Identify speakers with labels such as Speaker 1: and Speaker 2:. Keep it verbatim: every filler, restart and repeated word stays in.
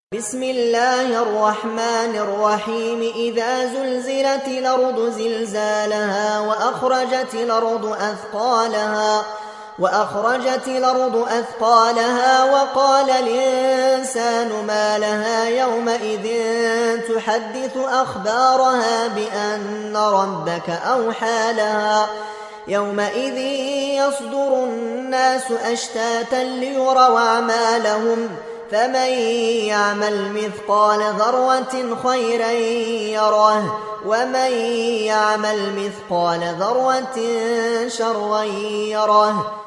Speaker 1: بسم الله الرحمن الرحيم إذا زلزلت الأرض زلزالها وأخرجت الأرض أثقالها وأخرجت الأرض أثقالها وقال الإنسان ما لها يومئذ تحدث أخبارها بأن ربك أوحى لها يومئذ يصدر الناس أشتاتا ليروا أعمالهم فمن يعمل مثقال ذرة خيرا يره ومن يعمل مثقال ذرة شرا يره